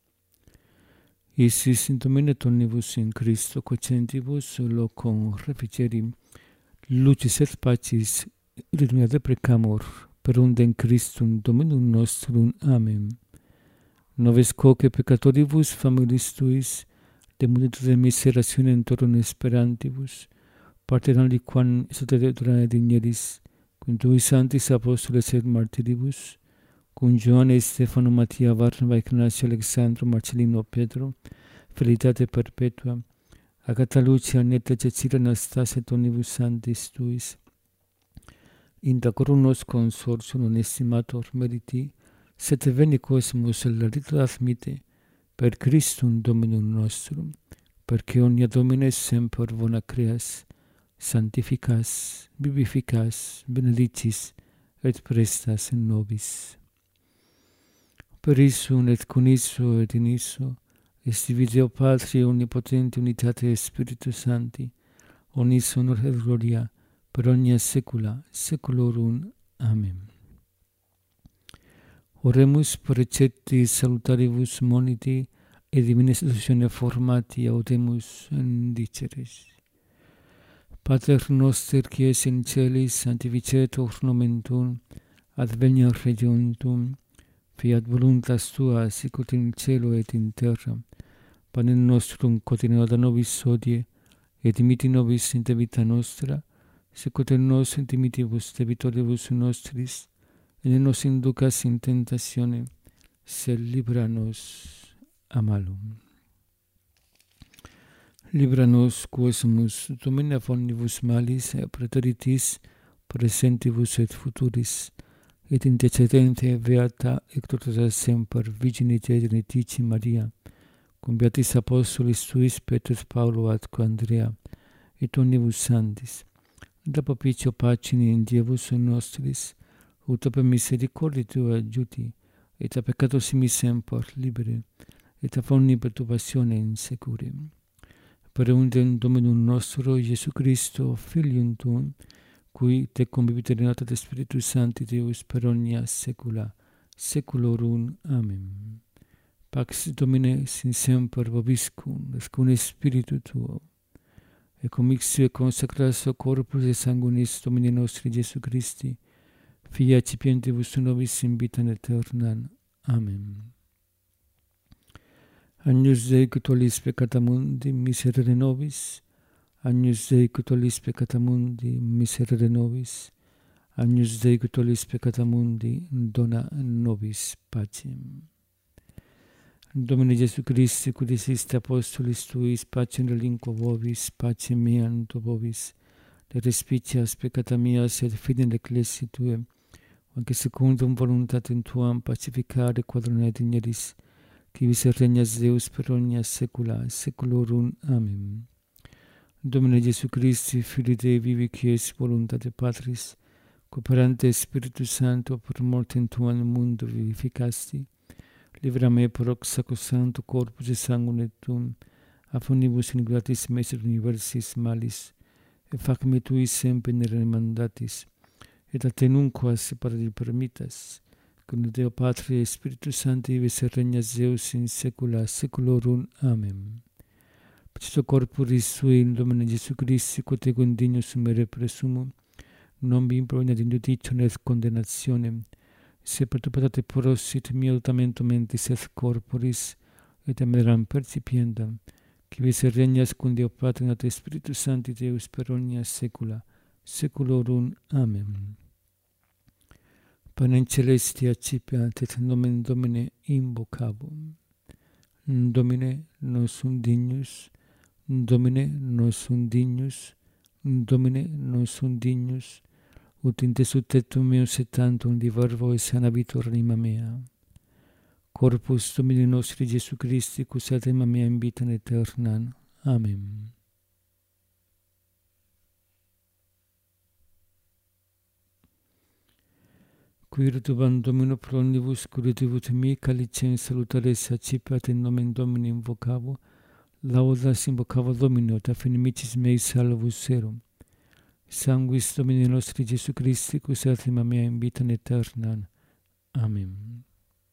Isis in Domine omnibus in Christo quocentibus locum refrigerim, lucis et pacis illuminat deprecamur, per unde in Christum Dominum nostrum. Amen. Noves quoque peccatoribus familis Tuis, de multitude miserationem torum esperantibus, parteram liquam soterreturane digneris, cum Tui sanctis apostoles et martiribus, cum Ioanne, Stefano, Mattia, Barnaba, Ignacio, Alexandro, Marcellino, Pedro, Felicitate perpetua, Agata Lucia, Neta, Cecilia, Anastasia, et omnibus sanctis Tuis, intra corum nos consortium non estimator meriti, sed veni quosimus larita admite, per Christum Dominum nostrum, perque omnia Domine semper bona creas, sanctificas, vivificas, benedicis, et prestas in nobis. Per issum et con isso et in isso, est Deo Patri omnipotenti unitate Spiritus Sancti, omnis honor et gloria, per omnia saecula saeculorum. Amen. Oremus precepti salutaribus moniti, et divina institutione formati audemus indiceres. Pater noster, qui es in celis, sanctificetur nomen tuum, adveniat regnum tuum, fiat voluntas tua, sicut in cielo et in terra. Panem nostrum quotidianum da nobis hodie, et dimitti nobis in debita nostra, sicut et nos dimittivus debitoribus nostris, et ne nos inducas in tentatione, sed libera nos a malum. Libera nos quosumus Domine ab omnibus malis et praetoritis presentibus et futuris, et intercedente beata et tota semper Virginite Genetici Maria, cum beatis apostolis tuis Petrus Paulo atque Andrea, et omnibus sanctis, da propicio pacini in Dievus nostris, ut per misericordia tua adjuti, et a peccatos simis semper libere, et a omni perturbazione insecure. Per undem Dominum nostro Iesu Christo, Filium tuum, cui te convivit in unitate de Spiritus Sancti Deus per omnia saecula saeculorum. Amen. Pax Domine sin semper vobiscum, et cum spiritu tuo, et commixio et consecratio corpus et sanguinis Domini nostri Iesu Christi, Fia cipientibus nobis in vitam aeternam. Amen. Agnus Dei, qui tollis peccata mundi, miserere nobis. Agnus Dei, qui tollis peccata mundi, miserere nobis. Agnus Dei, qui tollis peccata mundi, dona nobis pacem. Domine Iesu Christi, qui diciste apostolis tuis, pacem relinquo vobis, pacem meam do vobis, de respicias peccata mias et fidem ecclesiae tuae, anche secundum voluntatem tuam pacificare quadrone digneris, qui vis regnas Deus per omnia saecula saeculorum. Amen. Domine Iesu Christi, Filii Dei vivi, qui es voluntate Patris, cooperante Spiritus Sancto per mortem tuam in mundo vivificasti, libera me proc sacrosancto corpus et sanguine tuum, a omnibus iniquitas meis et universis malis, et fac me tui semper nere mandatis, et a te nunquam separati permittas, cum Deo Patri et Spiritus Sancti vis et regnas Deus in saecula saeculorum. Amen. Petito corporis sui in Domine Iesu Christi, quod ego indignus sumere presumo, non vi improveniat in judicium et condemnationem, se perturbatate prosit miautamento mentis et corporis, et ameram percipiendam, qui vis et regnas cum Deo Patri et Spiritus Sancti Deus per omnia saecula saeculorum. Amen. Panem celestia accipiat et nomen Domine invocavum. Domine non sum dignus, Domine non sum dignus, Domine non sum dignus, ut in te subtectum meus et tantum di verbo et sanabitur anima mea. Corpus Domini nostri Iesu Christi, cus ad anima mea in vitam aeternam. Amen. Quirituam Domino pro omnibus curativus mi, calicem salutares accipiat in nomen Domini invocavo, laudas invocavo Domino, et affinimicis mei salvus erum. Sanguis Domini nostri Iesu Christi, cus ad anima mea in vitam aeternam. Amen.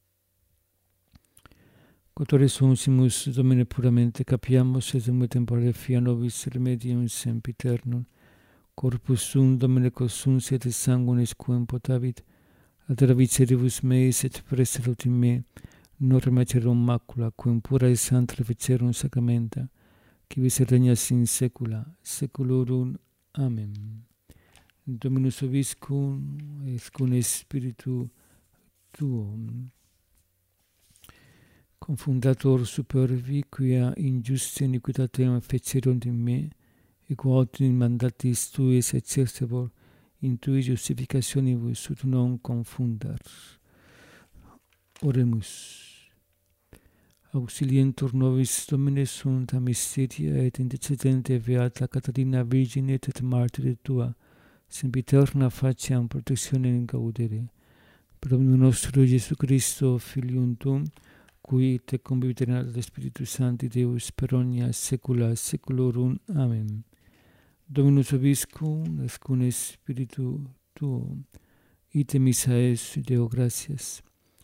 Quotore sunsimus Domine puramente capiamus, et in temporale fia nobis remedium sempiternum, corpus sum Domine consunciat et sanguinis quem potavit, ad viceribus meis et prestat in me, norma cerum macula, quem pura et santa reficerum sacramenta, qui vis regnas in saecula saeculorum. Amen. Dominus vobiscum, et cum spiritu tuum. Confundator superbi, quia injustitia iniquitatem fecerunt in me, et quod in mandatis tuis exercebor, in tui justificationibus ut non confundar. Oremus. Auxilientur nobis Domine sunt a mysteria et intercedente beata Catarina Virgine et martire tua, sempiterna faciam protectionem gaudere. Per omnium nostro Iesu Christo, Filium tuum, cui te convivit in unitate Spiritus Sancti Deus per omnia saecula saeculorum. Amen. Dominus vobiscum, et cum spiritu tuo, ite missa es, Deo gratias.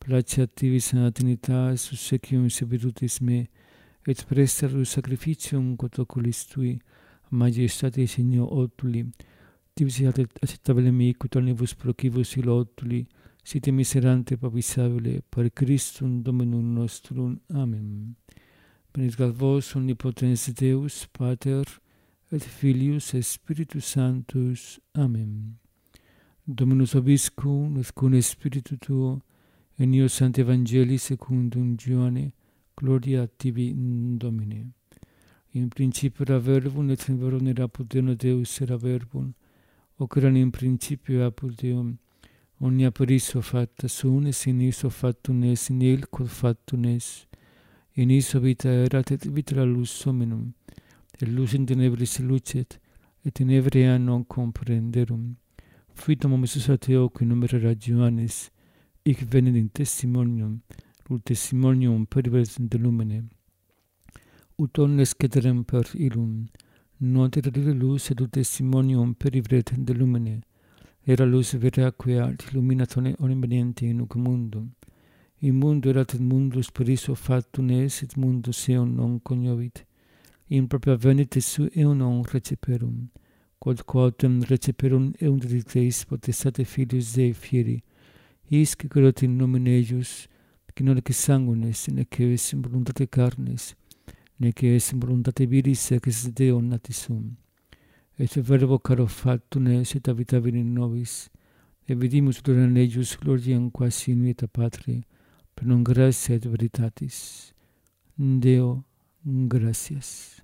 placet tibi sana Trinitas, subsecium servitutis me, et prestarus sacrificium quod oculis tui, majestate Signor otuli, tibis acceptabile mi, quod omnibus procivus ilo otuli, site miserante papisabile, per Christum Dominum nostrum. Amen. Benedicat vos omnipotens Deus, Pater, et Filius, et Spiritus Sanctus. Amen. Dominus vobiscum, et cum Spiritu tuo, in io Sancte Evangelii secundum Ioanne, gloria tibi, Domine. In principio era verbum, et in verbum erat Deum, Deus era verbum, hoc erat in principio apud Deum, omnia per iso facta sunt, et in iso factum est, in il quod factum est. In iso vita erat, et vita la lux hominum, et lux in tenebris lucet, et tenebria non comprenderum. Fuit homo Iesus a Deo, qui numer erat Ioannes, hic venit in testimonium, ut testimonium peribet de lumine. Ut omnes ceterem per illum, non terrire lux, et ut testimonium peribet de lumine. Era lux veraque alt illuminat omnibeniente in hoc mundo. In mundo erat et mundus per iso factum est, et mundus eum non cognovit. In propria venit et eum non receperum. Quod quotem receperum eum dedicteis potestate Filius Dei fieri, isque quod in nomine eius, qui non ec sanguinis, nec est in voluntate carnis, nec est in voluntate viris, ex Deo natis sum. Et verbo caro factum est, et habitavit in nobis, et vidimus gloria in eius, gloriam quasi in vita Patri, per non gratia et veritatis. Deo, gratias.